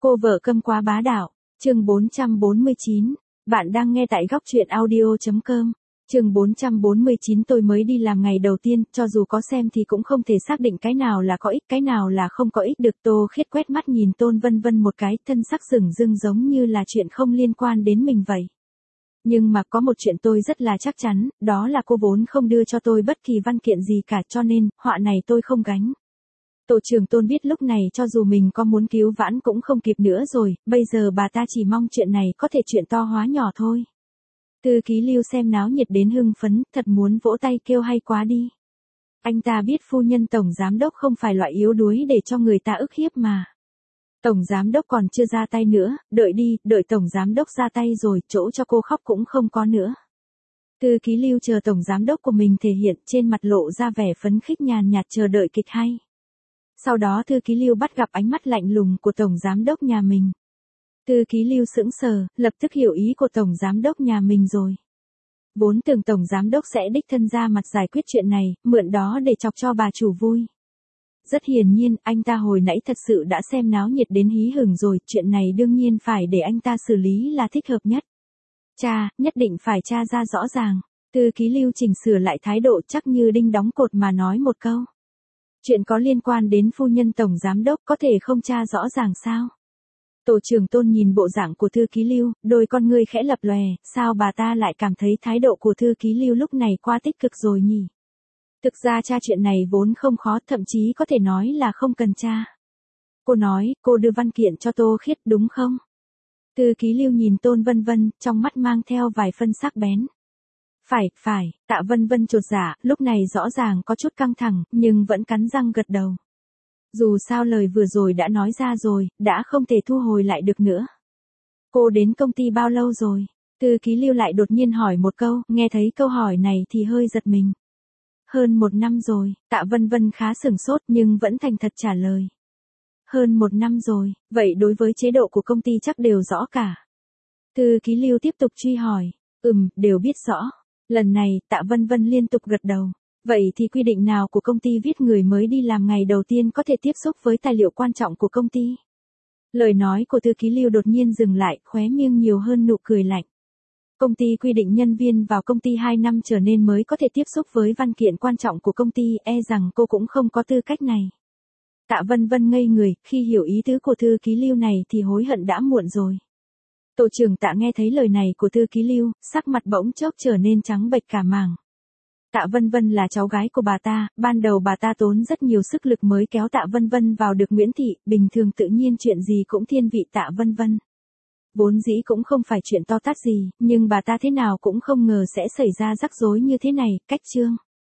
Cô vợ câm quá bá đạo, chương 449. Bạn đang nghe tại góc truyện audio.com. Chương 449 tôi mới đi làm ngày đầu tiên, cho dù có xem thì cũng không thể xác định cái nào là có ích, cái nào là không có ích được. Tô Khiết quét mắt nhìn Tôn Vân Vân một cái, thân sắc rừng rưng giống như là chuyện không liên quan đến mình vậy. Nhưng mà có một chuyện tôi rất là chắc chắn, đó là cô vốn không đưa cho tôi bất kỳ văn kiện gì cả, cho nên, họa này tôi không gánh. Tổ trưởng Tôn biết lúc này cho dù mình có muốn cứu vãn cũng không kịp nữa rồi, bây giờ bà ta chỉ mong chuyện này có thể chuyện to hóa nhỏ thôi. Thư ký Lưu xem náo nhiệt đến hưng phấn, thật muốn vỗ tay kêu hay quá đi. Anh ta biết phu nhân tổng giám đốc không phải loại yếu đuối để cho người ta ức hiếp mà. Tổng giám đốc còn chưa ra tay nữa, đợi đi, đợi tổng giám đốc ra tay rồi, chỗ cho cô khóc cũng không có nữa. Thư ký Lưu chờ tổng giám đốc của mình thể hiện, trên mặt lộ ra vẻ phấn khích nhàn nhạt chờ đợi kịch hay. Sau đó thư ký Lưu bắt gặp ánh mắt lạnh lùng của tổng giám đốc nhà mình. Thư ký Lưu sững sờ, lập tức hiểu ý của tổng giám đốc nhà mình rồi. Vốn tưởng tổng giám đốc sẽ đích thân ra mặt giải quyết chuyện này, mượn đó để chọc cho bà chủ vui. Rất hiển nhiên, anh ta hồi nãy thật sự đã xem náo nhiệt đến hí hửng rồi, chuyện này đương nhiên phải để anh ta xử lý là thích hợp nhất. Cha, nhất định phải tra ra rõ ràng. Thư ký Lưu chỉnh sửa lại thái độ chắc như đinh đóng cột mà nói một câu. Chuyện có liên quan đến phu nhân tổng giám đốc có thể không tra rõ ràng sao? Tổ trưởng Tôn nhìn bộ dạng của thư ký Lưu, đôi con ngươi khẽ lập lòe, sao bà ta lại cảm thấy thái độ của thư ký Lưu lúc này quá tích cực rồi nhỉ? Thực ra tra chuyện này vốn không khó, thậm chí có thể nói là không cần tra. Cô nói, cô đưa văn kiện cho Tô Khiết đúng không? Thư ký Lưu nhìn Tôn Vân Vân, trong mắt mang theo vài phân sắc bén. Phải, Tạ Vân Vân chột dạ, lúc này rõ ràng có chút căng thẳng, nhưng vẫn cắn răng gật đầu. Dù sao lời vừa rồi đã nói ra rồi, đã không thể thu hồi lại được nữa. Cô đến công ty bao lâu rồi? Thư ký Lưu lại đột nhiên hỏi một câu, nghe thấy câu hỏi này thì hơi giật mình. Hơn 1 năm rồi, Tạ Vân Vân khá sửng sốt nhưng vẫn thành thật trả lời. Hơn 1 năm rồi, vậy đối với chế độ của công ty chắc đều rõ cả. Thư ký Lưu tiếp tục truy hỏi, đều biết rõ. Lần này, Tạ Vân Vân liên tục gật đầu. Vậy thì quy định nào của công ty viết người mới đi làm ngày đầu tiên có thể tiếp xúc với tài liệu quan trọng của công ty? Lời nói của thư ký Lưu đột nhiên dừng lại, khóe miệng nhiều hơn nụ cười lạnh. Công ty quy định nhân viên vào công ty 2 năm trở nên mới có thể tiếp xúc với văn kiện quan trọng của công ty, rằng cô cũng không có tư cách này. Tạ Vân Vân ngây người, khi hiểu ý tứ của thư ký Lưu này thì hối hận đã muộn rồi. Tổ trưởng Tạ nghe thấy lời này của thư ký Lưu, sắc mặt bỗng chốc trở nên trắng bệch cả mảng. Tạ Vân Vân là cháu gái của bà ta, ban đầu bà ta tốn rất nhiều sức lực mới kéo Tạ Vân Vân vào được Nguyễn Thị, bình thường tự nhiên chuyện gì cũng thiên vị Tạ Vân Vân. Vốn dĩ cũng không phải chuyện to tát gì, nhưng bà ta thế nào cũng không ngờ sẽ xảy ra rắc rối như thế này, cách chương.